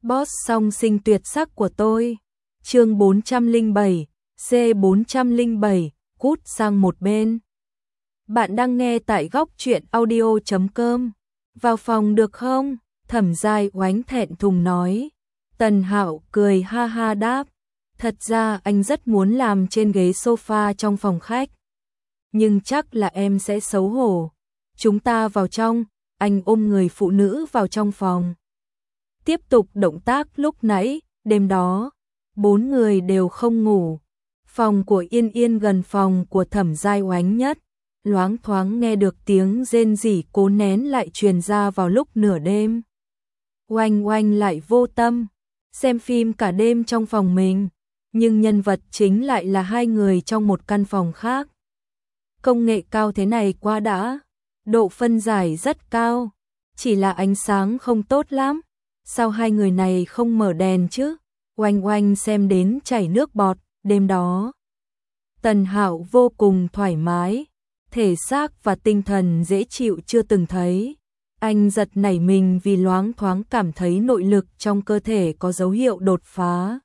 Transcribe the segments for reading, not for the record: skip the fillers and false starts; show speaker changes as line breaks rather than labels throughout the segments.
Boss song sinh tuyệt sắc của tôi. Chương 407, C407, cút sang một bên. Bạn đang nghe tại góc truyện audio.com. Vào phòng được không? Thẩm Giai Oánh thẹn thùng nói. Tần Hạo cười ha ha đáp. Thật ra anh rất muốn làm trên ghế sofa trong phòng khách. Nhưng chắc là em sẽ xấu hổ. Chúng ta vào trong, anh ôm người phụ nữ vào trong phòng. Tiếp tục động tác lúc nãy, đêm đó, 4 người đều không ngủ. Phòng của Yên Yên gần phòng của Thẩm Giai Oánh nhất, loáng thoáng nghe được tiếng rên rỉ cố nén lại truyền ra vào lúc nửa đêm. Oanh Oanh lại vô tâm, xem phim cả đêm trong phòng mình, nhưng nhân vật chính lại là hai người trong một căn phòng khác. Công nghệ cao thế này quá đã, độ phân giải rất cao, chỉ là ánh sáng không tốt lắm. Sao hai người này không mở đèn chứ? Oanh Oanh xem đến chảy nước bọt. Đêm đó, Tần Hạo vô cùng thoải mái, thể xác và tinh thần dễ chịu chưa từng thấy. Anh giật nảy mình vì loáng thoáng cảm thấy nội lực trong cơ thể có dấu hiệu đột phá.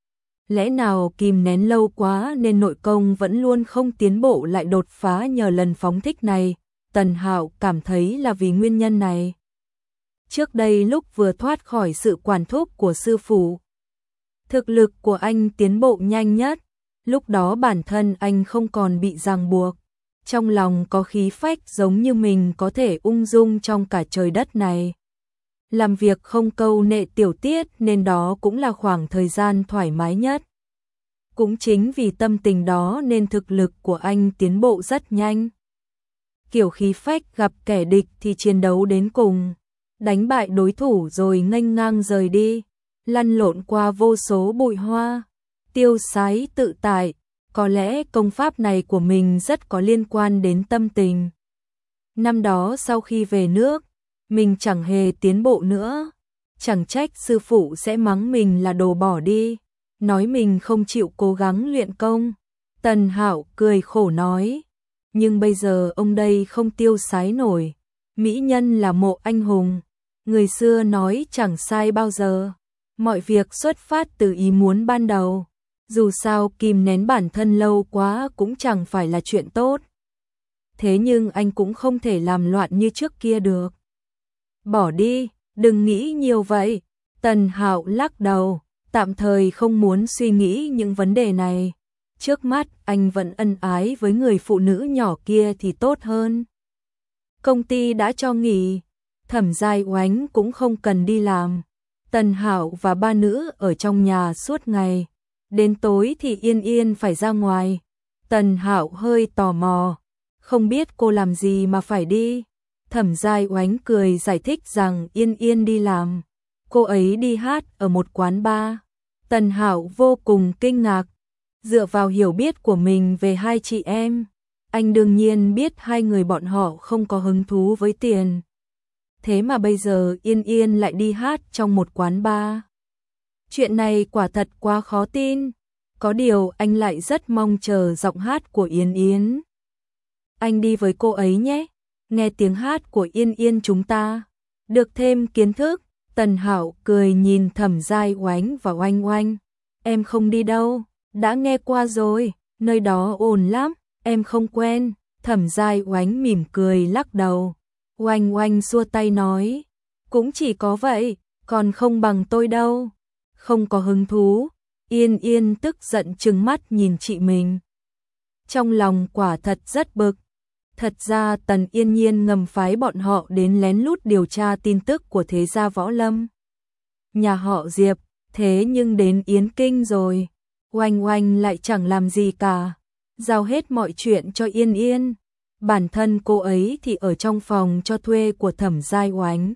Lẽ nào kìm nén lâu quá nên nội công vẫn luôn không tiến bộ lại đột phá nhờ lần phóng thích này? Tần Hạo cảm thấy là vì nguyên nhân này. Trước đây lúc vừa thoát khỏi sự quản thúc của sư phụ, thực lực của anh tiến bộ nhanh nhất, lúc đó bản thân anh không còn bị ràng buộc. Trong lòng có khí phách giống như mình có thể ung dung trong cả trời đất này. Làm việc không câu nệ tiểu tiết nên đó cũng là khoảng thời gian thoải mái nhất. Cũng chính vì tâm tình đó nên thực lực của anh tiến bộ rất nhanh. Kiểu khí phách gặp kẻ địch thì chiến đấu đến cùng, đánh bại đối thủ rồi nghênh ngang rời đi, lăn lộn qua vô số bụi hoa, tiêu sái tự tại. Có lẽ công pháp này của mình rất có liên quan đến tâm tình. Năm đó sau khi về nước, mình chẳng hề tiến bộ nữa. Chẳng trách sư phụ sẽ mắng mình là đồ bỏ đi, nói mình không chịu cố gắng luyện công. Tần Hạo cười khổ nói. Nhưng bây giờ ông đây không tiêu sái nổi. Mỹ nhân là mộ anh hùng. Người xưa nói chẳng sai bao giờ. Mọi việc xuất phát từ ý muốn ban đầu. Dù sao kìm nén bản thân lâu quá cũng chẳng phải là chuyện tốt. Thế nhưng anh cũng không thể làm loạn như trước kia được. Bỏ đi, đừng nghĩ nhiều vậy. Tần Hạo lắc đầu, tạm thời không muốn suy nghĩ những vấn đề này. Trước mắt anh vẫn ân ái với người phụ nữ nhỏ kia thì tốt hơn. Công ty đã cho nghỉ, Thẩm Giai Oánh cũng không cần đi làm. Tần Hạo và ba nữ ở trong nhà suốt ngày. Đến tối thì Yên Yên phải ra ngoài. Tần Hạo hơi tò mò, không biết cô làm gì mà phải đi. Thẩm Giai Oánh cười giải thích rằng Yên Yên đi làm, cô ấy đi hát ở một quán bar. Tần Hạo vô cùng kinh ngạc. Dựa vào hiểu biết của mình về hai chị em, anh đương nhiên biết hai người bọn họ không có hứng thú với tiền. Thế mà bây giờ Yên Yên lại đi hát trong một quán bar. Chuyện này quả thật quá khó tin. Có điều anh lại rất mong chờ giọng hát của Yên Yên. Anh đi với cô ấy nhé. Nghe tiếng hát của Yên Yên chúng ta được thêm kiến thức. Tần Hạo cười nhìn Thẩm Giai Oánh và Oanh Oanh. Em không đi đâu, đã nghe qua rồi, nơi đó ồn lắm, em không quen. Thẩm Giai Oánh mỉm cười lắc đầu. Oanh Oanh xua tay nói, cũng chỉ có vậy, còn không bằng tôi đâu. Không có hứng thú. Yên Yên tức giận trừng mắt nhìn chị mình. Trong lòng quả thật rất bực. Thật ra Tần Yên Nhiên ngầm phái bọn họ đến lén lút điều tra tin tức của thế gia võ lâm. Nhà họ Diệp, thế nhưng đến Yến Kinh rồi. Oanh Oanh lại chẳng làm gì cả. Giao hết mọi chuyện cho Yên Yên. Bản thân cô ấy thì ở trong phòng cho thuê của Thẩm Giai Oánh.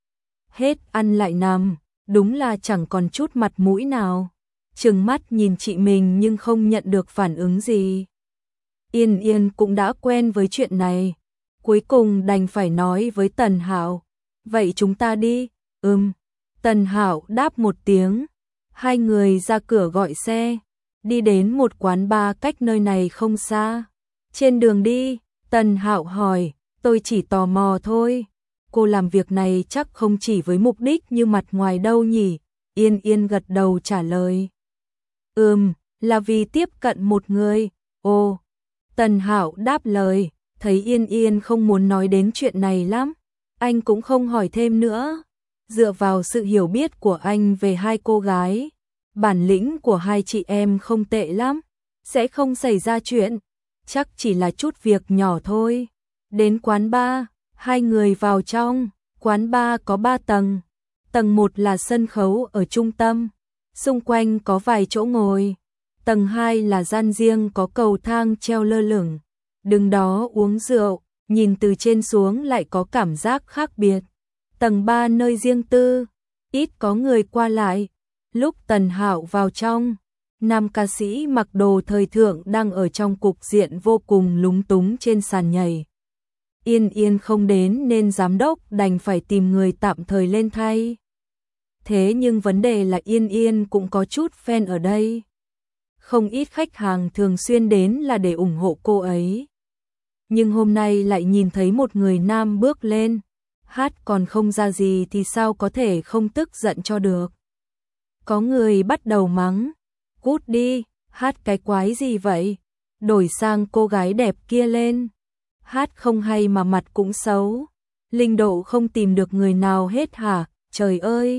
Hết ăn lại nằm. Đúng là chẳng còn chút mặt mũi nào. Trừng mắt nhìn chị mình nhưng không nhận được phản ứng gì. Yên Yên cũng đã quen với chuyện này. Cuối cùng đành phải nói với Tần Hạo. Vậy chúng ta đi. Tần Hạo đáp một tiếng. Hai người ra cửa gọi xe. Đi đến một quán bar cách nơi này không xa. Trên đường đi, Tần Hạo hỏi. Tôi chỉ tò mò thôi. Cô làm việc này chắc không chỉ với mục đích như mặt ngoài đâu nhỉ? Yên Yên gật đầu trả lời. Là vì tiếp cận một người. Ồ, Tần Hạo đáp lời, thấy Yên Yên không muốn nói đến chuyện này lắm, anh cũng không hỏi thêm nữa. Dựa vào sự hiểu biết của anh về hai cô gái, bản lĩnh của hai chị em không tệ lắm, sẽ không xảy ra chuyện, chắc chỉ là chút việc nhỏ thôi. Đến quán bar, hai người vào trong, quán bar có 3 tầng. Tầng 1 là sân khấu ở trung tâm, xung quanh có vài chỗ ngồi. Tầng 2 là gian riêng có cầu thang treo lơ lửng, đứng đó uống rượu, nhìn từ trên xuống lại có cảm giác khác biệt. Tầng 3 nơi riêng tư, ít có người qua lại. Lúc Tần Hạo vào trong, nam ca sĩ mặc đồ thời thượng đang ở trong cục diện vô cùng lúng túng trên sàn nhảy. Yên Yên không đến nên giám đốc đành phải tìm người tạm thời lên thay. Thế nhưng vấn đề là Yên Yên cũng có chút fan ở đây. Không ít khách hàng thường xuyên đến là để ủng hộ cô ấy. Nhưng hôm nay lại nhìn thấy một người nam bước lên, hát còn không ra gì thì sao có thể không tức giận cho được. Có người bắt đầu mắng, cút đi, hát cái quái gì vậy, đổi sang cô gái đẹp kia lên. Hát không hay mà mặt cũng xấu, linh độ không tìm được người nào hết hả, trời ơi.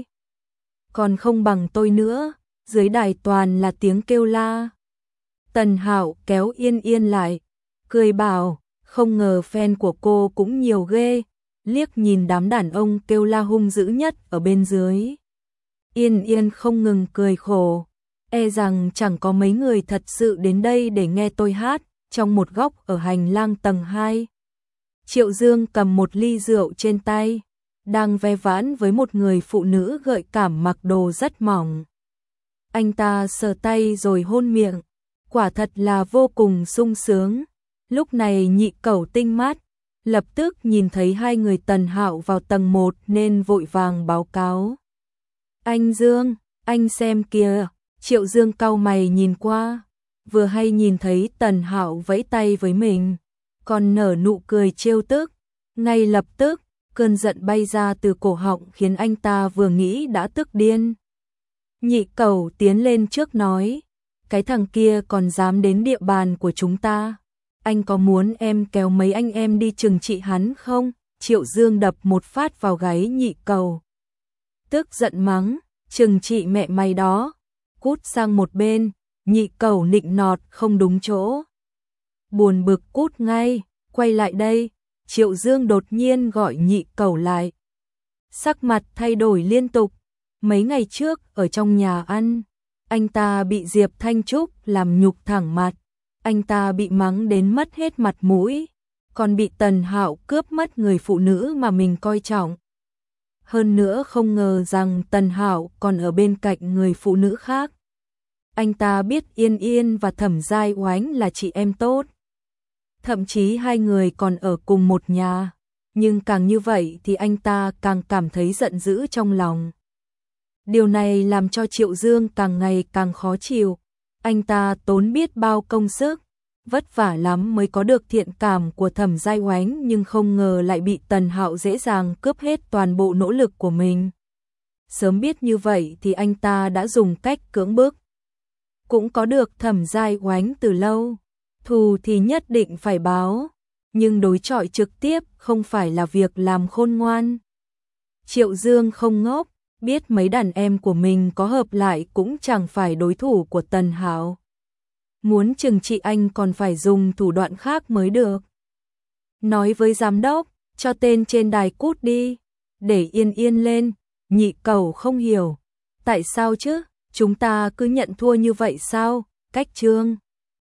Còn không bằng tôi nữa, dưới đài toàn là tiếng kêu la. Tần Hạo kéo Yên Yên lại, cười bảo, không ngờ fan của cô cũng nhiều ghê, liếc nhìn đám đàn ông kêu la hung dữ nhất ở bên dưới. Yên Yên không ngừng cười khổ, e rằng chẳng có mấy người thật sự đến đây để nghe tôi hát. Trong một góc ở hành lang tầng 2, Triệu Dương cầm một ly rượu trên tay, đang ve vãn với một người phụ nữ gợi cảm mặc đồ rất mỏng. Anh ta sờ tay rồi hôn miệng, quả thật là vô cùng sung sướng. Lúc này Nhị Cẩu tinh mắt, lập tức nhìn thấy hai người Tần Hạo vào tầng 1 nên vội vàng báo cáo. Anh Dương, anh xem kìa. Triệu Dương cau mày nhìn qua, vừa hay nhìn thấy Tần Hạo vẫy tay với mình, còn nở nụ cười trêu tức. Ngay lập tức, cơn giận bay ra từ cổ họng khiến anh ta vừa nghĩ đã tức điên. Nhị Cẩu tiến lên trước nói, cái thằng kia còn dám đến địa bàn của chúng ta, anh có muốn em kéo mấy anh em đi trừng trị hắn không? Triệu Dương đập một phát vào gáy Nhị Cẩu, tức giận mắng, trừng trị mẹ mày đó, cút sang một bên. Nhị Cẩu nịnh nọt không đúng chỗ, buồn bực cút ngay, quay lại đây. Triệu Dương đột nhiên gọi Nhị Cẩu lại, sắc mặt thay đổi liên tục. Mấy ngày trước ở trong nhà ăn, anh ta bị Diệp Thanh Trúc làm nhục thẳng mặt, anh ta bị mắng đến mất hết mặt mũi, còn bị Tần Hạo cướp mất người phụ nữ mà mình coi trọng. Hơn nữa không ngờ rằng Tần Hạo còn ở bên cạnh người phụ nữ khác. Anh ta biết Yên Yên và Thẩm Giai Oánh là chị em tốt, thậm chí hai người còn ở cùng một nhà, nhưng càng như vậy thì anh ta càng cảm thấy giận dữ trong lòng. Điều này làm cho Triệu Dương càng ngày càng khó chịu, anh ta tốn biết bao công sức, vất vả lắm mới có được thiện cảm của Thẩm Giai Oánh, nhưng không ngờ lại bị Tần Hạo dễ dàng cướp hết toàn bộ nỗ lực của mình. Sớm biết như vậy thì anh ta đã dùng cách cưỡng bức, cũng có được Thẩm Giai Oánh từ lâu. Thù thì nhất định phải báo, nhưng đối chọi trực tiếp không phải là việc làm khôn ngoan. Triệu Dương không ngốc, biết mấy đàn em của mình có hợp lại cũng chẳng phải đối thủ của Tần Hạo. Muốn trừng trị anh còn phải dùng thủ đoạn khác mới được. Nói với giám đốc, cho tên trên đài cút đi, để Yên Yên lên. Nhị Cẩu không hiểu, tại sao chứ, chúng ta cứ nhận thua như vậy sao? Cách Trương